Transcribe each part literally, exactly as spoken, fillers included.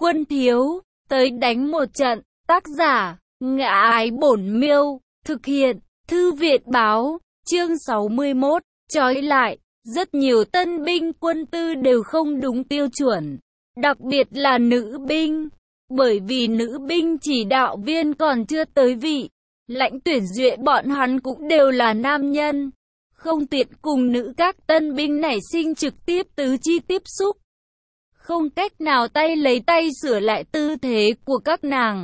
Quân thiếu, tới đánh một trận. Tác giả, Ngã Ái Bổn Miêu. Thực hiện, Thư Việt Báo. Chương sáu mươi mốt. Trói lại. Rất nhiều tân binh quân tư đều không đúng tiêu chuẩn. Đặc biệt là nữ binh. Bởi vì nữ binh chỉ đạo viên còn chưa tới vị. Lãnh tuyển duyệt bọn hắn cũng đều là nam nhân. Không tiện cùng nữ các tân binh nảy sinh trực tiếp tứ chi tiếp xúc. Không cách nào tay lấy tay sửa lại tư thế của các nàng.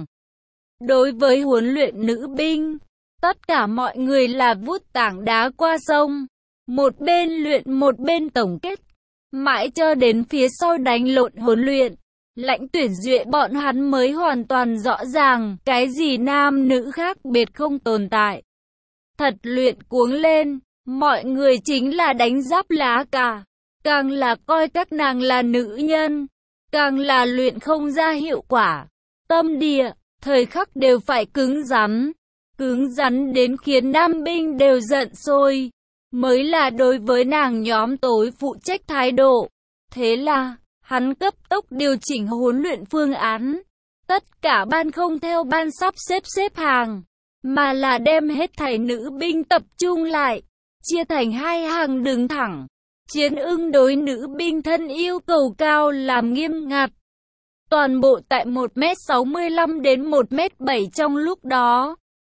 Đối với huấn luyện nữ binh, tất cả mọi người là vút tảng đá qua sông. Một bên luyện một bên tổng kết. Mãi cho đến phía sau đánh lộn huấn luyện, lãnh tuyển duyệt bọn hắn mới hoàn toàn rõ ràng cái gì nam nữ khác biệt không tồn tại. Thật luyện cuống lên, mọi người chính là đánh giáp lá cả. Càng là coi các nàng là nữ nhân, càng là luyện không ra hiệu quả. Tâm địa, thời khắc đều phải cứng rắn. Cứng rắn đến khiến nam binh đều giận sôi. Mới là đối với nàng nhóm tối phụ trách thái độ. Thế là, hắn cấp tốc điều chỉnh huấn luyện phương án. Tất cả ban không theo ban sắp xếp xếp hàng, mà là đem hết thảy nữ binh tập trung lại, chia thành hai hàng đứng thẳng. Chiến ứng đối nữ binh thân yêu cầu cao làm nghiêm ngặt. Toàn bộ tại một mét sáu mươi lăm đến một mét bảy trong lúc đó.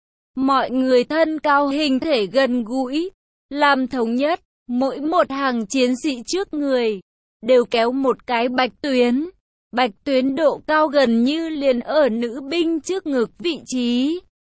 Mọi người thân cao hình thể gần gũi, làm thống nhất, mỗi một hàng chiến sĩ trước người, đều kéo một cái bạch tuyến. Bạch tuyến độ cao gần như liền ở nữ binh trước ngực vị trí.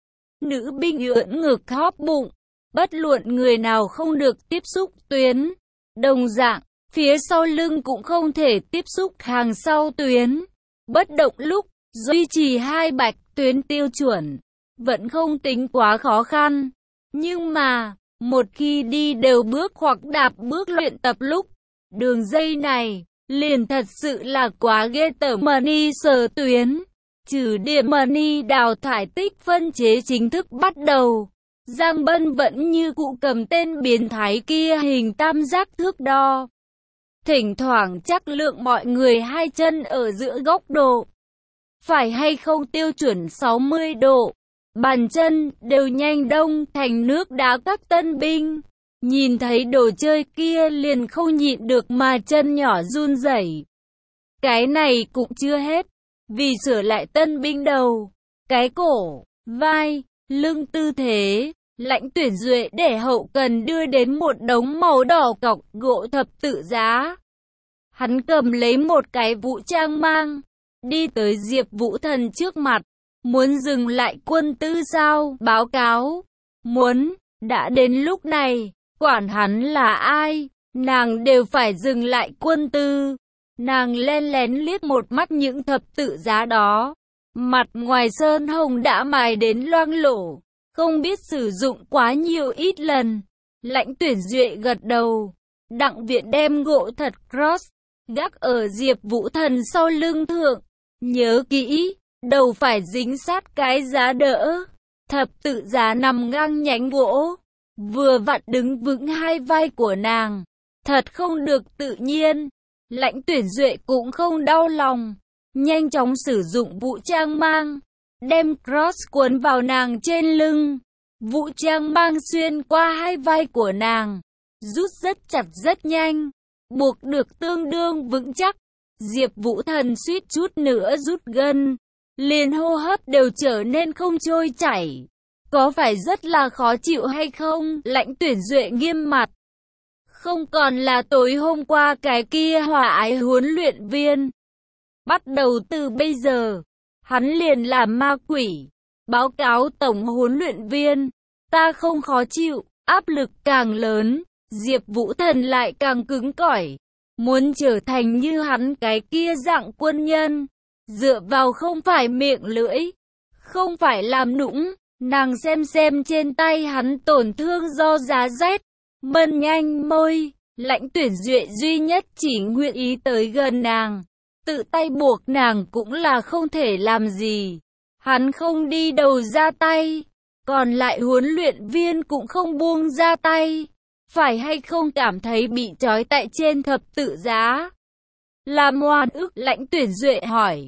Nữ binh ưỡn ngực hóp bụng, bất luận người nào không được tiếp xúc tuyến. Đồng dạng, phía sau lưng cũng không thể tiếp xúc hàng sau tuyến. Bất động lúc, duy trì hai bạch tuyến tiêu chuẩn, vẫn không tính quá khó khăn. Nhưng mà, một khi đi đều bước hoặc đạp bước luyện tập lúc, đường dây này, liền thật sự là quá ghê tởm. Money sở tuyến, trừ điểm money đào thải tích phân chế chính thức bắt đầu. Giang Bân vẫn như cụ cầm tên biến thái kia hình tam giác thước đo. Thỉnh thoảng chắc lượng mọi người hai chân ở giữa góc độ. Phải hay không tiêu chuẩn sáu mươi độ. Bàn chân đều nhanh đông thành nước đá các tân binh. Nhìn thấy đồ chơi kia liền không nhịn được mà chân nhỏ run rẩy. Cái này cũng chưa hết. Vì sửa lại tân binh đầu, cái cổ, vai, lưng tư thế, lãnh tuyển duyệt để hậu cần đưa đến một đống màu đỏ cọc gỗ thập tự giá. Hắn cầm lấy một cái vũ trang mang, đi tới Diệp Vũ Thần trước mặt. Muốn dừng lại quân tư sao? Báo cáo. Muốn, đã đến lúc này, quản hắn là ai, nàng đều phải dừng lại quân tư. Nàng len lén liếc một mắt những thập tự giá đó. Mặt ngoài sơn hồng đã mài đến loang lổ, không biết sử dụng quá nhiều ít lần. Lãnh tuyển duyệt gật đầu. Đặng viện đem gỗ thật cross, gác ở Diệp Vũ Thần sau lưng thượng. Nhớ kỹ, đầu phải dính sát cái giá đỡ. Thập tự giá nằm ngang nhánh gỗ, vừa vặn đứng vững hai vai của nàng. Thật không được tự nhiên. Lãnh tuyển duyệt cũng không đau lòng, nhanh chóng sử dụng vũ trang mang, đem cross cuốn vào nàng trên lưng. Vũ trang mang xuyên qua hai vai của nàng, rút rất chặt rất nhanh, buộc được tương đương vững chắc. Diệp Vũ Thần suýt chút nữa rút gân, liền hô hấp đều trở nên không trôi chảy. Có phải rất là khó chịu hay không? Lãnh tuyển duyệt nghiêm mặt. Không còn là tối hôm qua cái kia hòa ái huấn luyện viên. Bắt đầu từ bây giờ, hắn liền làm ma quỷ. Báo cáo tổng huấn luyện viên, ta không khó chịu, áp lực càng lớn, Diệp Vũ Thần lại càng cứng cỏi. Muốn trở thành như hắn cái kia dạng quân nhân, dựa vào không phải miệng lưỡi, không phải làm nũng. Nàng xem xem trên tay hắn tổn thương do giá rét. Mân nhanh môi, lãnh tuyển duyệt duy nhất chỉ nguyện ý tới gần nàng. Tự tay buộc nàng cũng là không thể làm gì. Hắn không đi đầu ra tay, còn lại huấn luyện viên cũng không buông ra tay. Phải hay không cảm thấy bị trói tại trên thập tự giá? Làm oan ức? Lãnh tuyển duyệt hỏi.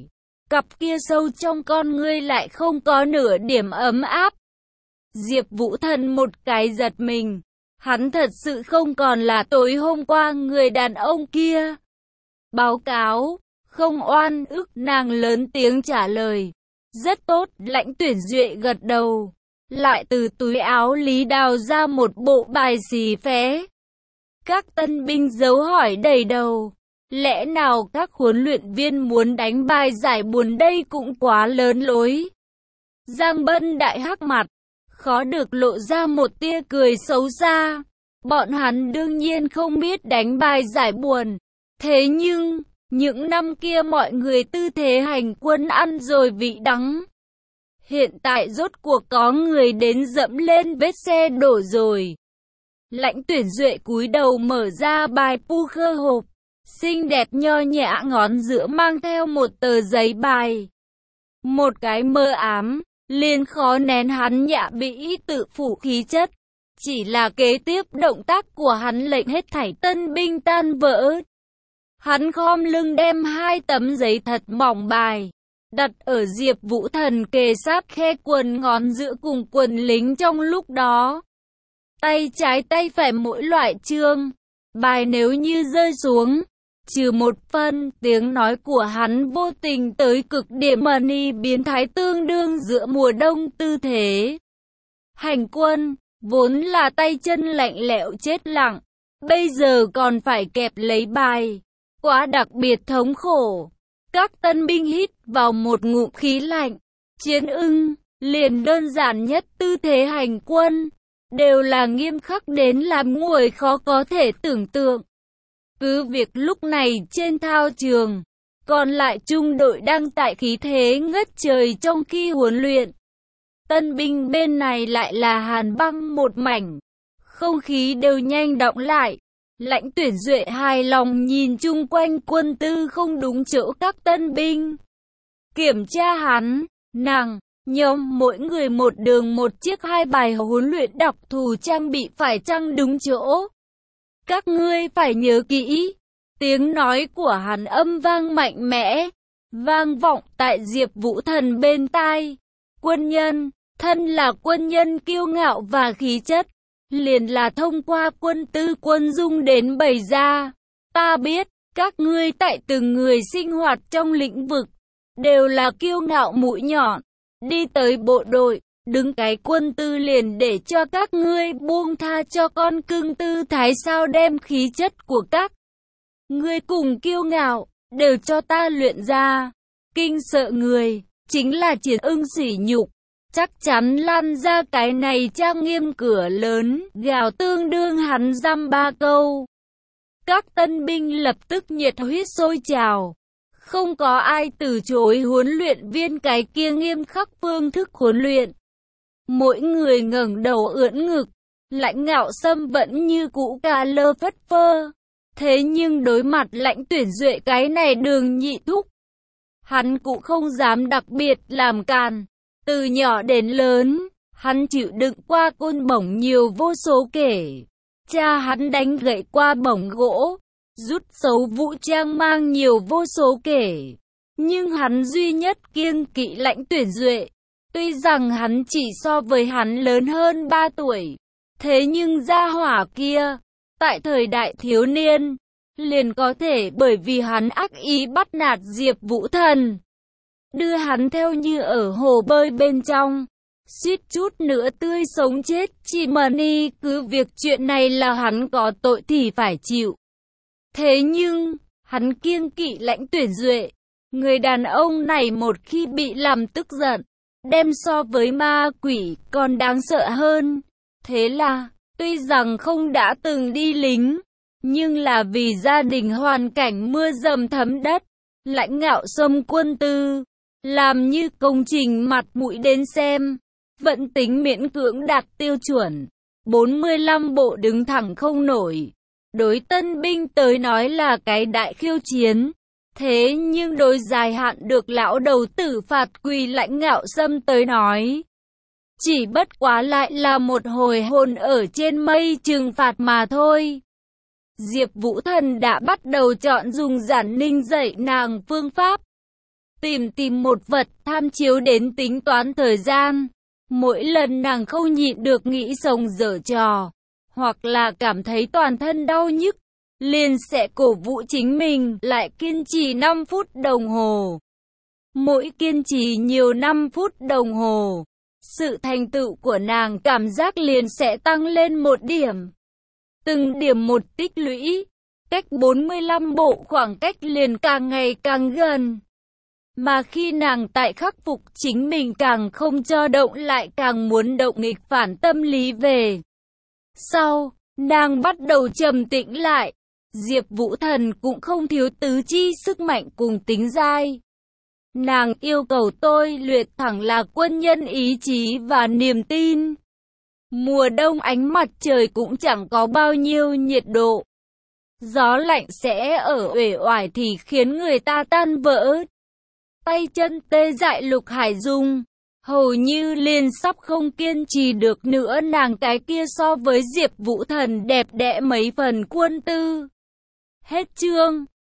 cặp kia sâu trong con ngươi lại không có nửa điểm ấm áp. Diệp Vũ Thần một cái giật mình, hắn thật sự không còn là tối hôm qua người đàn ông kia. Báo cáo, không oan ức, nàng lớn tiếng trả lời. Rất tốt, Lãnh Tuyển Duệ gật đầu, lại từ túi áo Lý đào ra một bộ bài xì phé. Các tân binh dấu hỏi đầy đầu, lẽ nào các huấn luyện viên muốn đánh bài giải buồn, đây cũng quá lớn lối. Giang Bân đại hắc mặt, khó được lộ ra một tia cười xấu xa. Bọn hắn đương nhiên không biết đánh bài giải buồn, thế nhưng những năm kia mọi người tư thế hành quân ăn rồi vị đắng. Hiện tại rốt cuộc có người đến dẫm lên vết xe đổ rồi. Lãnh Tuyển Duệ cúi đầu mở ra bài poker hộp, xinh đẹp nho nhã, ngón giữa mang theo một tờ giấy bài. Một cái mơ ám, liền khó nén hắn nhã bĩ tự phủ khí chất. Chỉ là kế tiếp động tác của hắn lệnh hết thảy tân binh tan vỡ. Hắn khom lưng đem hai tấm giấy thật mỏng bài đặt ở Diệp Vũ Thần kề sát khe quần ngón giữa cùng quần lính trong lúc đó. Tay trái tay phải mỗi loại chương bài nếu như rơi xuống, trừ một phân, tiếng nói của hắn vô tình tới cực điểm mani biến thái, tương đương giữa mùa đông tư thế hành quân, vốn là tay chân lạnh lẽo chết lặng, bây giờ còn phải kẹp lấy bài, quá đặc biệt thống khổ. Các tân binh hít vào một ngụm khí lạnh. Chiến ưng, liền đơn giản nhất tư thế hành quân, đều là nghiêm khắc đến làm người khó có thể tưởng tượng. Cứ việc lúc này trên thao trường, còn lại trung đội đang tại khí thế ngất trời trong khi huấn luyện. Tân binh bên này lại là hàn băng một mảnh, không khí đều nhanh đọng lại. Lãnh Tuyển Duệ hài lòng nhìn chung quanh quân tư không đúng chỗ các tân binh. Kiểm tra hắn, nàng, nhóm mỗi người một đường một chiếc, hai bài huấn luyện đặc thù trang bị phải chăng đúng chỗ. Các ngươi phải nhớ kỹ. Tiếng nói của hắn âm vang mạnh mẽ, vang vọng tại Diệp Vũ Thần bên tai. Quân nhân, thân là quân nhân kiêu ngạo và khí chất, liền là thông qua quân tư quân dung đến bày ra. Ta biết, các ngươi tại từng người sinh hoạt trong lĩnh vực, đều là kiêu ngạo mũi nhọn. Đi tới bộ đội, đứng cái quân tư liền để cho các ngươi buông tha cho con cưng tư thái, sao đem khí chất của các ngươi cùng kiêu ngạo, đều cho ta luyện ra. Kinh sợ người, chính là Chiến ưng sỉ nhục. Chắc chắn lan ra cái này trang nghiêm cửa lớn, gào tương đương hắn dăm ba câu. Các tân binh lập tức nhiệt huyết sôi trào. Không có ai từ chối huấn luyện viên cái kia nghiêm khắc phương thức huấn luyện. Mỗi người ngẩng đầu ưỡn ngực, Lãnh Ngạo Sâm vẫn như cũ cà lơ phất phơ. Thế nhưng đối mặt Lãnh Tuyển Duệ cái này đường nhị thúc, hắn cũng không dám đặc biệt làm càn. Từ nhỏ đến lớn, hắn chịu đựng qua côn bổng nhiều vô số kể. Cha hắn đánh gậy qua bổng gỗ, rút xấu vũ trang mang nhiều vô số kể. Nhưng hắn duy nhất kiêng kỵ Lãnh Tuyển Duệ. Tuy rằng hắn chỉ so với hắn lớn hơn ba tuổi, thế nhưng gia hỏa kia, tại thời đại thiếu niên, liền có thể bởi vì hắn ác ý bắt nạt Diệp Vũ Thần, đưa hắn theo như ở hồ bơi bên trong, suýt chút nữa tươi sống chết. Chỉ mani cứ việc chuyện này là hắn có tội thì phải chịu. Thế nhưng, hắn kiêng kỵ Lãnh Tuyển Duệ. Người đàn ông này một khi bị làm tức giận, đem so với ma quỷ còn đáng sợ hơn. Thế là, tuy rằng không đã từng đi lính, nhưng là vì gia đình hoàn cảnh mưa dầm thấm đất, Lãnh Ngạo Sâm quân tư, làm như công trình mặt mũi đến xem, vẫn tính miễn cưỡng đạt tiêu chuẩn. bốn mươi lăm bộ đứng thẳng không nổi. Đối tân binh tới nói là cái đại khiêu chiến. Thế nhưng đối dài hạn được lão đầu tử phạt quỳ Lãnh Ngạo Sâm tới nói, chỉ bất quá lại là một hồi hồn ở trên mây trừng phạt mà thôi. Diệp Vũ Thần đã bắt đầu chọn dùng Giản Ninh dạy nàng phương pháp. tìm tìm một vật, tham chiếu đến tính toán thời gian. Mỗi lần nàng không nhịn được nghĩ sống dở trò, hoặc là cảm thấy toàn thân đau nhức, liền sẽ cổ vũ chính mình lại kiên trì năm phút đồng hồ. Mỗi kiên trì nhiều năm phút đồng hồ, sự thành tựu của nàng cảm giác liền sẽ tăng lên một điểm. Từng điểm một tích lũy, cách bốn mươi lăm bộ khoảng cách liền càng ngày càng gần. Mà khi nàng tại khắc phục chính mình càng không cho động lại càng muốn động nghịch phản tâm lý về. Sau, nàng bắt đầu trầm tĩnh lại. Diệp Vũ Thần cũng không thiếu tứ chi sức mạnh cùng tính dai. Nàng yêu cầu tôi luyện thẳng là quân nhân ý chí và niềm tin. Mùa đông ánh mặt trời cũng chẳng có bao nhiêu nhiệt độ. Gió lạnh sẽ ở uể oải thì khiến người ta tan vỡ. Tay chân tê dại Lục Hải Dung, hầu như liền sắp không kiên trì được nữa. Nàng cái kia so với Diệp Vũ Thần đẹp đẽ mấy phần quân tư. Hết chương.